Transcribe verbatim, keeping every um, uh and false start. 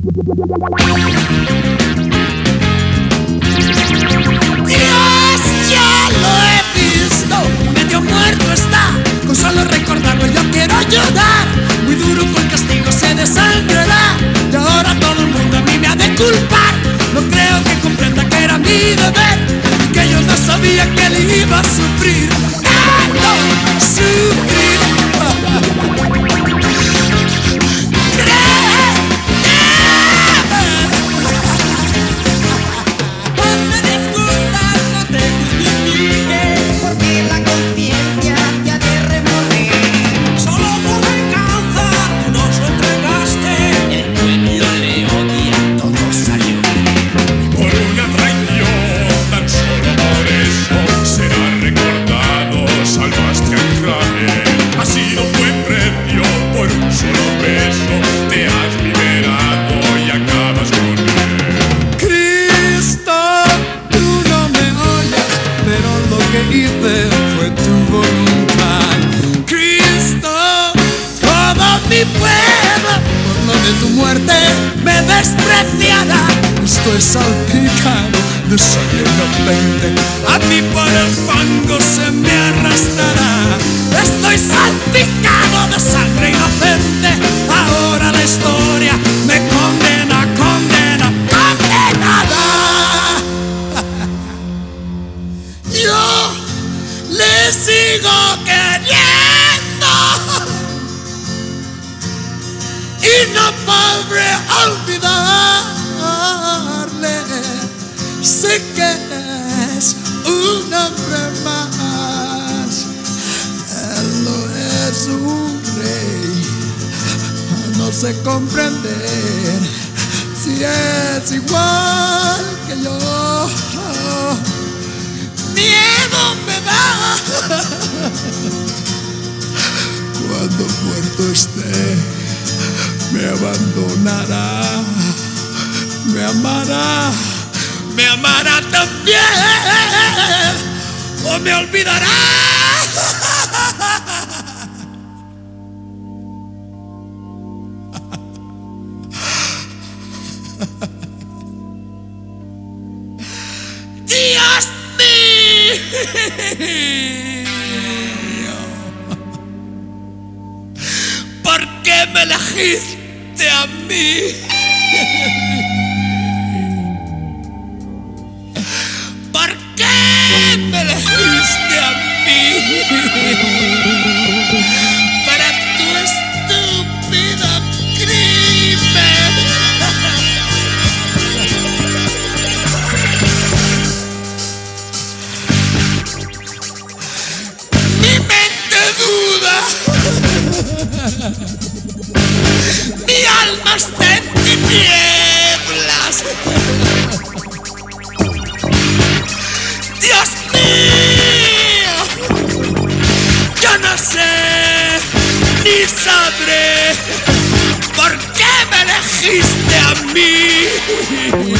Dios, ya lo he visto, medio muerto está. Con solo recordarlo yo quiero llorar. Muy duro con castigo se desangrará. Y ahora todo el mundo a mí me ha de culpar. No creo que comprenda que era mi deber y que yo no sabía que le iba a sufrir. ¡Tanto sufrir! Fue tu voluntad, Cristo. Todo mi pueblo, por lo de tu muerte, me despreciará. Estoy salpicado de sangre inocente, a mí por el fango se me arrastrará. Estoy salpicado de sangre inocente, ahora la historia me condena, condena, condenada. Yo le sigo queriendo y no podré olvidarle. Sé que es un hombre más, él no es un rey. No sé comprender si es igual que yo. Miedo me da. Cuando muerto esté, me abandonará, me amará, me amará también, o me olvidará. Dios ¿por qué me elegiste a mí? ¿Por qué me elegiste a mí? Para tu estúpido crimen. Mi mente duda, mi alma está en tinieblas. Dios mío, yo no sé ni sabré por qué me elegiste a mí.